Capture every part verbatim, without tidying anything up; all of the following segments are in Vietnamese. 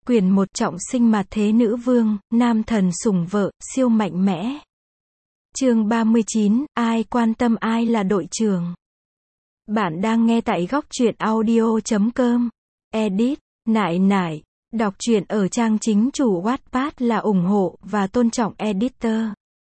Quyển một trọng sinh mạt thế nữ vương, nam thần sủng vợ, siêu mạnh mẽ. Chương ba mươi chín, ai quan tâm ai là đội trưởng. Bạn đang nghe tại góc truyện audio chấm com. Edit, nại nại. Đọc truyện ở trang chính chủ Wattpad là ủng hộ và tôn trọng editor.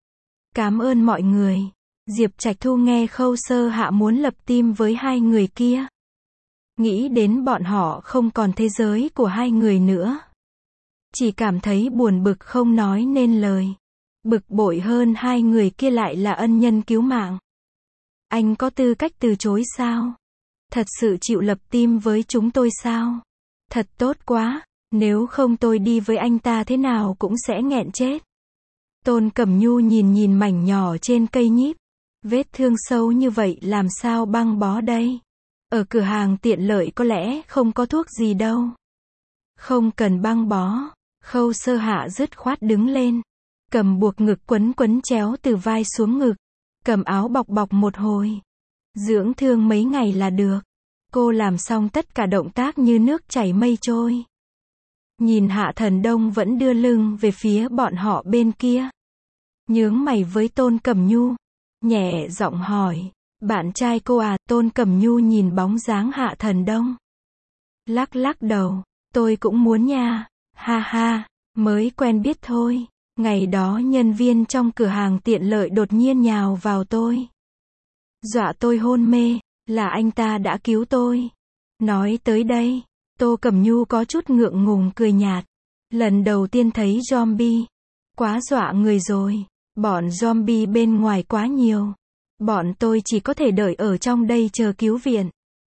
Cảm ơn mọi người. Diệp Trạch Thu nghe Khâu Sơ Hạ muốn lập team với hai người kia. Nghĩ đến bọn họ không còn thế giới của hai người nữa. Chỉ cảm thấy buồn bực không nói nên lời. Bực bội hơn hai người kia lại là ân nhân cứu mạng. Anh có tư cách từ chối sao? Thật sự chịu lập team với chúng tôi sao? Thật tốt quá, nếu không tôi đi với anh ta thế nào cũng sẽ nghẹn chết. Tôn Cẩm Nhu nhìn nhìn mảnh nhỏ trên cây nhíp. Vết thương sâu như vậy làm sao băng bó đây? Ở cửa hàng tiện lợi có lẽ không có thuốc gì đâu. Không cần băng bó. Khâu Sơ Hạ dứt khoát đứng lên. Cầm buộc ngực quấn quấn chéo từ vai xuống ngực. Cầm áo bọc bọc một hồi. Dưỡng thương mấy ngày là được. Cô làm xong tất cả động tác như nước chảy mây trôi. Nhìn Hạ Thần Đông vẫn đưa lưng về phía bọn họ bên kia. Nhướng mày với Tôn Cẩm Nhu. Nhẹ giọng hỏi. Bạn trai cô à? Tôn Cẩm Nhu nhìn bóng dáng Hạ Thần Đông. Lắc lắc đầu. Tôi cũng muốn nha. Ha ha. Mới quen biết thôi. Ngày đó nhân viên trong cửa hàng tiện lợi đột nhiên nhào vào tôi. Dọa tôi hôn mê. Là anh ta đã cứu tôi. Nói tới đây. Tô Cẩm Nhu có chút ngượng ngùng cười nhạt. Lần đầu tiên thấy zombie. Quá dọa người rồi. Bọn zombie bên ngoài quá nhiều. Bọn tôi chỉ có thể đợi ở trong đây chờ cứu viện.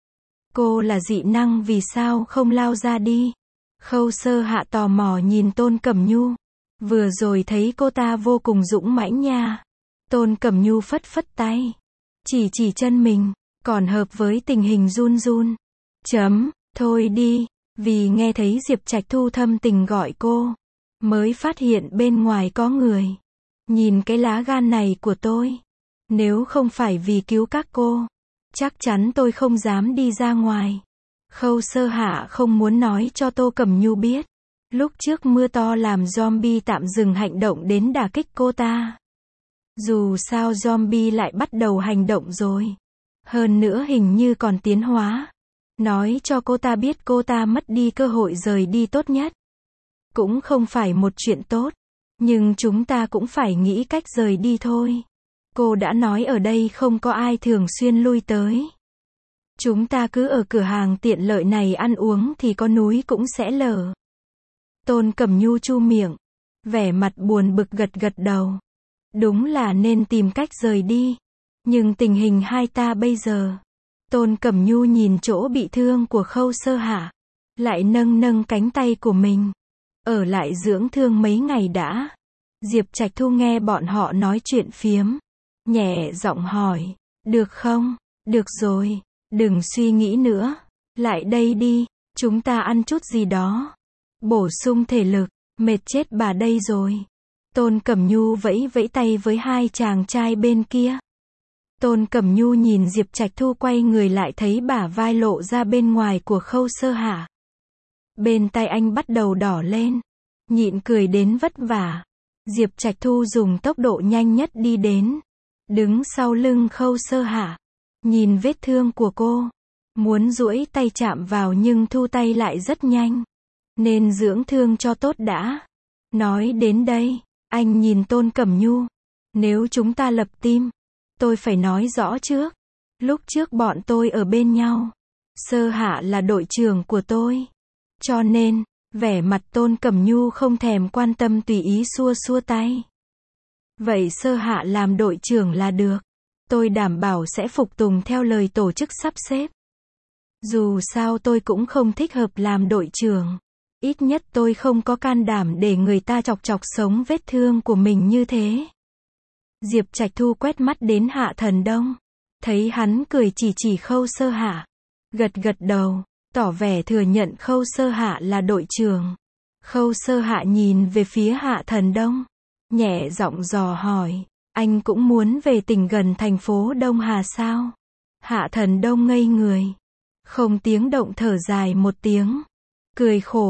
Cô là dị năng vì sao không lao ra đi? Khâu Sơ Hạ tò mò nhìn Tôn Cẩm Nhu. Vừa rồi thấy cô ta vô cùng dũng mãnh nha. Tôn Cẩm Nhu phất phất tay. Chỉ chỉ chân mình. Còn hợp với tình hình run run. Chấm. Thôi đi. Vì nghe thấy Diệp Trạch Thu thâm tình gọi cô. Mới phát hiện bên ngoài có người. Nhìn cái lá gan này của tôi. Nếu không phải vì cứu các cô. Chắc chắn tôi không dám đi ra ngoài. Khâu Sơ Hạ không muốn nói cho Tô Cẩm Nhu biết. Lúc trước mưa to làm zombie tạm dừng hành động đến đả kích cô ta. Dù sao zombie lại bắt đầu hành động rồi. Hơn nữa hình như còn tiến hóa. Nói cho cô ta biết cô ta mất đi cơ hội rời đi tốt nhất. Cũng không phải một chuyện tốt. Nhưng chúng ta cũng phải nghĩ cách rời đi thôi. Cô đã nói ở đây không có ai thường xuyên lui tới. Chúng ta cứ ở cửa hàng tiện lợi này ăn uống thì có núi cũng sẽ lở. Tôn Cẩm Nhu chu miệng. Vẻ mặt buồn bực gật gật đầu. Đúng là nên tìm cách rời đi. Nhưng tình hình hai ta bây giờ. Tôn Cẩm Nhu nhìn chỗ bị thương của Khâu Sơ Hạ. Lại nâng nâng cánh tay của mình. Ở lại dưỡng thương mấy ngày đã. Diệp Trạch Thu nghe bọn họ nói chuyện phiếm. Nhẹ giọng hỏi. Được không? Được rồi. Đừng suy nghĩ nữa. Lại đây đi. Chúng ta ăn chút gì đó. Bổ sung thể lực. Mệt chết bà đây rồi. Tôn Cẩm Nhu vẫy vẫy tay với hai chàng trai bên kia. Tôn Cẩm Nhu nhìn Diệp Trạch Thu quay người lại thấy bả vai lộ ra bên ngoài của Khâu Sơ Hạ. Bên tay anh bắt đầu đỏ lên. Nhịn cười đến vất vả. Diệp Trạch Thu dùng tốc độ nhanh nhất đi đến. Đứng sau lưng Khâu Sơ Hạ. Nhìn vết thương của cô. Muốn duỗi tay chạm vào nhưng thu tay lại rất nhanh. Nên dưỡng thương cho tốt đã. Nói đến đây. Anh nhìn Tôn Cẩm Nhu. Nếu chúng ta lập team. Tôi phải nói rõ trước. Lúc trước bọn tôi ở bên nhau. Sơ Hạ là đội trưởng của tôi. Cho nên, vẻ mặt Tôn Cẩm Nhu không thèm quan tâm tùy ý xua xua tay. Vậy Sơ Hạ làm đội trưởng là được. Tôi đảm bảo sẽ phục tùng theo lời tổ chức sắp xếp. Dù sao tôi cũng không thích hợp làm đội trưởng. Ít nhất tôi không có can đảm để người ta chọc chọc sống vết thương của mình như thế. Diệp Trạch Thu quét mắt đến Hạ Thần Đông. Thấy hắn cười chỉ chỉ Khâu Sơ Hạ. Gật gật đầu. Tỏ vẻ thừa nhận Khâu Sơ Hạ là đội trưởng. Khâu Sơ Hạ nhìn về phía Hạ Thần Đông. Nhẹ giọng dò hỏi. Anh cũng muốn về tỉnh gần thành phố Đông Hà sao? Hạ Thần Đông ngây người. Không tiếng động thở dài một tiếng. Cười khổ.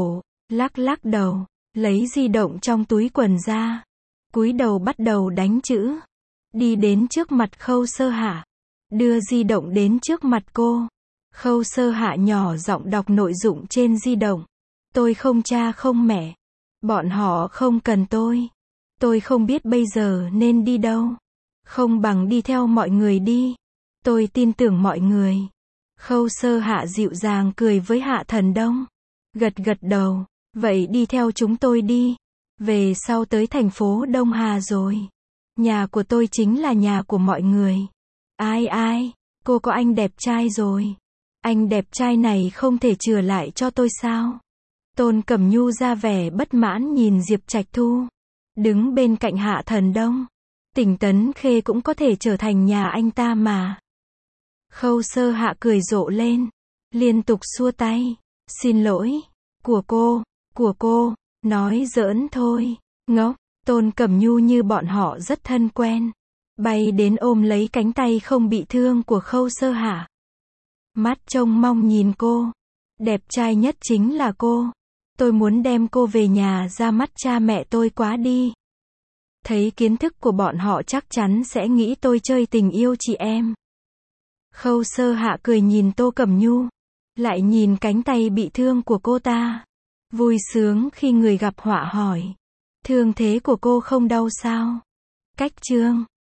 lắc lắc đầu, lấy di động trong túi quần ra, cúi đầu bắt đầu đánh chữ. Đi đến trước mặt Khâu Sơ Hạ, đưa di động đến trước mặt cô. Khâu Sơ Hạ nhỏ giọng đọc nội dung trên di động. Tôi không cha không mẹ. Bọn họ không cần tôi. Tôi không biết bây giờ nên đi đâu. Không bằng đi theo mọi người đi. Tôi tin tưởng mọi người. Khâu Sơ Hạ dịu dàng cười với Hạ Thần Đông. Gật gật đầu. Vậy đi theo chúng tôi đi. Về sau tới thành phố Đông Hà rồi. Nhà của tôi chính là nhà của mọi người. Ai ai, cô có anh đẹp trai rồi. Anh đẹp trai này không thể chừa lại cho tôi sao? Tôn Cẩm Nhu ra vẻ bất mãn nhìn Diệp Trạch Thu. Đứng bên cạnh Hạ Thần Đông. Tỉnh Tấn Khê cũng có thể trở thành nhà anh ta mà. Khâu Sơ Hạ cười rộ lên. Liên tục xua tay. Xin lỗi. Của cô. Của cô. Nói giỡn thôi. Ngốc. Tôn Cẩm Nhu như bọn họ rất thân quen. Bay đến ôm lấy cánh tay không bị thương của Khâu Sơ Hạ. Mắt trông mong nhìn cô. Đẹp trai nhất chính là cô. Tôi muốn đem cô về nhà ra mắt cha mẹ tôi quá đi. Thấy kiến thức của bọn họ chắc chắn sẽ nghĩ tôi chơi tình yêu chị em. Khâu Sơ Hạ cười nhìn Tô Cẩm Nhu. Lại nhìn cánh tay bị thương của cô ta. Vui sướng khi người gặp họa hỏi. Thương thế của cô không đau sao? Cách chương